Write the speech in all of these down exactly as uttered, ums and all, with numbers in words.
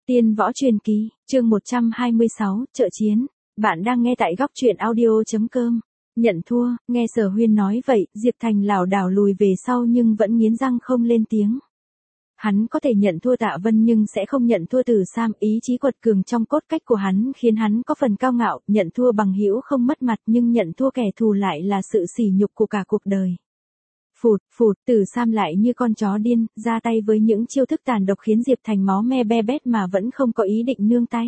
Tiên võ truyền kỳ, chương một trăm hai mươi sáu, trợ chiến. Bạn đang nghe tại góc truyện audio chấm com. Nhận thua, nghe Sở Huyên nói vậy, Diệp Thành lảo đảo lùi về sau nhưng vẫn nghiến răng không lên tiếng. Hắn có thể nhận thua Tạ Vân nhưng sẽ không nhận thua Từ Sam, ý chí quật cường trong cốt cách của hắn khiến hắn có phần cao ngạo, nhận thua bằng hữu không mất mặt nhưng nhận thua kẻ thù lại là sự sỉ nhục của cả cuộc đời. Phụt, phụt, Từ Sam lại như con chó điên, ra tay với những chiêu thức tàn độc khiến Diệp Thành máu me be bét mà vẫn không có ý định nương tay.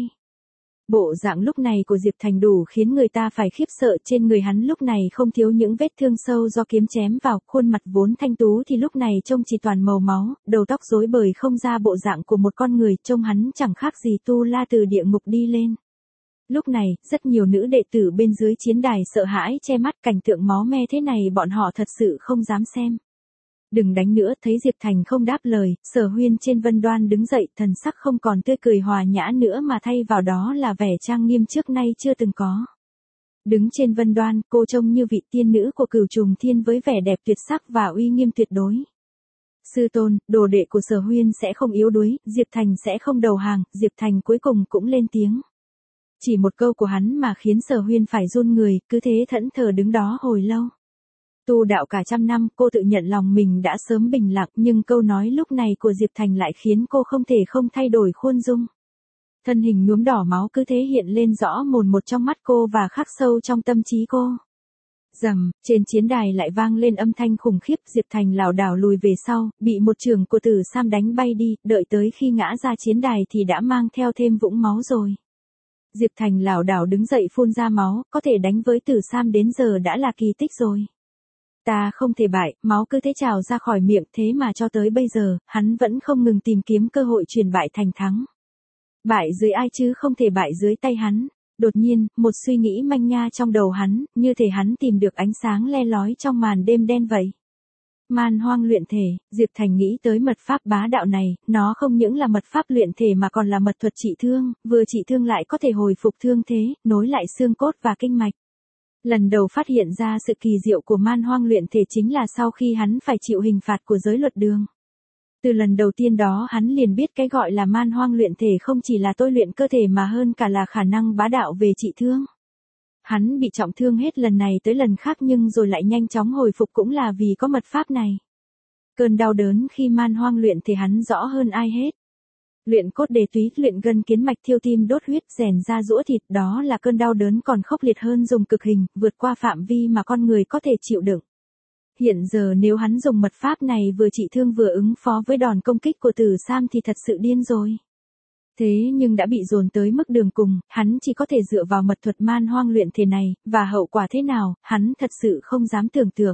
Bộ dạng lúc này của Diệp Thành đủ khiến người ta phải khiếp sợ, trên người hắn lúc này không thiếu những vết thương sâu do kiếm chém vào, khuôn mặt vốn thanh tú thì lúc này trông chỉ toàn màu máu, đầu tóc rối bời không ra bộ dạng của một con người, trông hắn chẳng khác gì tu la từ địa ngục đi lên. Lúc này, rất nhiều nữ đệ tử bên dưới chiến đài sợ hãi che mắt, cảnh tượng máu me thế này bọn họ thật sự không dám xem. Đừng đánh nữa, thấy Diệp Thành không đáp lời, Sở Huyên trên vân đoan đứng dậy, thần sắc không còn tươi cười hòa nhã nữa mà thay vào đó là vẻ trang nghiêm trước nay chưa từng có. Đứng trên vân đoan, cô trông như vị tiên nữ của Cửu Trùng Thiên với vẻ đẹp tuyệt sắc và uy nghiêm tuyệt đối. Sư tôn, đồ đệ của Sở Huyên sẽ không yếu đuối, Diệp Thành sẽ không đầu hàng, Diệp Thành cuối cùng cũng lên tiếng. Chỉ một câu của hắn mà khiến Sở Huyên phải run người, cứ thế thẫn thờ đứng đó hồi lâu. Tu đạo cả trăm năm, cô tự nhận lòng mình đã sớm bình lặng, nhưng câu nói lúc này của Diệp Thành lại khiến cô không thể không thay đổi khuôn dung. Thân hình nhuốm đỏ máu cứ thế hiện lên rõ mồn một trong mắt cô và khắc sâu trong tâm trí cô. Rầm, trên chiến đài lại vang lên âm thanh khủng khiếp, Diệp Thành lảo đảo lùi về sau, bị một chưởng của Tử Sam đánh bay đi, đợi tới khi ngã ra chiến đài thì đã mang theo thêm vũng máu rồi. Diệp Thành lảo đảo đứng dậy phun ra máu, có thể đánh với Tử Sam đến giờ đã là kỳ tích rồi. Ta không thể bại, máu cứ thế trào ra khỏi miệng, thế mà cho tới bây giờ, hắn vẫn không ngừng tìm kiếm cơ hội chuyển bại thành thắng. Bại dưới ai chứ không thể bại dưới tay hắn. Đột nhiên, một suy nghĩ manh nha trong đầu hắn, như thể hắn tìm được ánh sáng le lói trong màn đêm đen vậy. Man hoang luyện thể, Diệp Thành nghĩ tới mật pháp bá đạo này, nó không những là mật pháp luyện thể mà còn là mật thuật trị thương, vừa trị thương lại có thể hồi phục thương thế, nối lại xương cốt và kinh mạch. Lần đầu phát hiện ra sự kỳ diệu của man hoang luyện thể chính là sau khi hắn phải chịu hình phạt của giới luật đường. Từ lần đầu tiên đó hắn liền biết cái gọi là man hoang luyện thể không chỉ là tôi luyện cơ thể mà hơn cả là khả năng bá đạo về trị thương. Hắn bị trọng thương hết lần này tới lần khác nhưng rồi lại nhanh chóng hồi phục cũng là vì có mật pháp này. Cơn đau đớn khi man hoang luyện thể hắn rõ hơn ai hết. Luyện cốt đề túy, luyện gân kiến mạch, thiêu tim đốt huyết, rèn da giũa thịt, đó là cơn đau đớn còn khốc liệt hơn dùng cực hình, vượt qua phạm vi mà con người có thể chịu đựng. Hiện giờ nếu hắn dùng mật pháp này vừa trị thương vừa ứng phó với đòn công kích của Tử Sam thì thật sự điên rồi. Thế nhưng đã bị dồn tới mức đường cùng, hắn chỉ có thể dựa vào mật thuật man hoang luyện thể này, và hậu quả thế nào, hắn thật sự không dám tưởng tượng.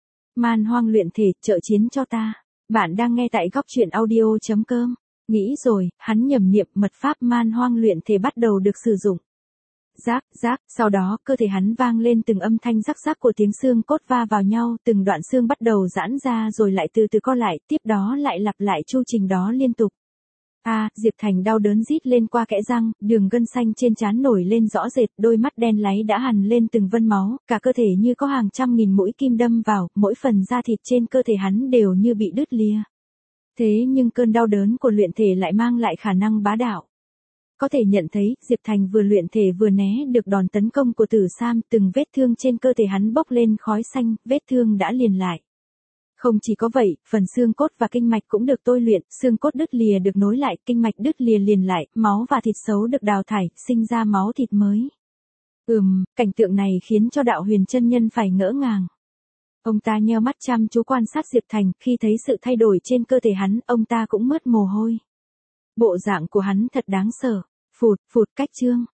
Man hoang luyện thể, trợ chiến cho ta. Bạn đang nghe tại góc truyện audio chấm com. Nghĩ rồi, hắn nhầm niệm mật pháp man hoang luyện thể bắt đầu được sử dụng. Rác, rác, sau đó cơ thể hắn vang lên từng âm thanh rắc rắc của tiếng xương cốt va vào nhau, từng đoạn xương bắt đầu giãn ra rồi lại từ từ co lại, tiếp đó lại lặp lại chu trình đó liên tục. A, à, Diệp Thành đau đớn rít lên qua kẽ răng, đường gân xanh trên trán nổi lên rõ rệt, đôi mắt đen láy đã hằn lên từng vân máu, cả cơ thể như có hàng trăm nghìn mũi kim đâm vào, mỗi phần da thịt trên cơ thể hắn đều như bị đứt lìa. Thế nhưng cơn đau đớn của luyện thể lại mang lại khả năng bá đạo. Có thể nhận thấy, Diệp Thành vừa luyện thể vừa né được đòn tấn công của Tử Sam, từng vết thương trên cơ thể hắn bốc lên khói xanh, vết thương đã liền lại. Không chỉ có vậy, phần xương cốt và kinh mạch cũng được tôi luyện, xương cốt đứt lìa được nối lại, kinh mạch đứt lìa liền lại, máu và thịt xấu được đào thải, sinh ra máu thịt mới. Ừm, cảnh tượng này khiến cho Đạo Huyền chân nhân phải ngỡ ngàng. Ông ta nheo mắt chăm chú quan sát Diệp Thành, khi thấy sự thay đổi trên cơ thể hắn, ông ta cũng mướt mồ hôi. Bộ dạng của hắn thật đáng sợ. Phụt, phụt, cách chương.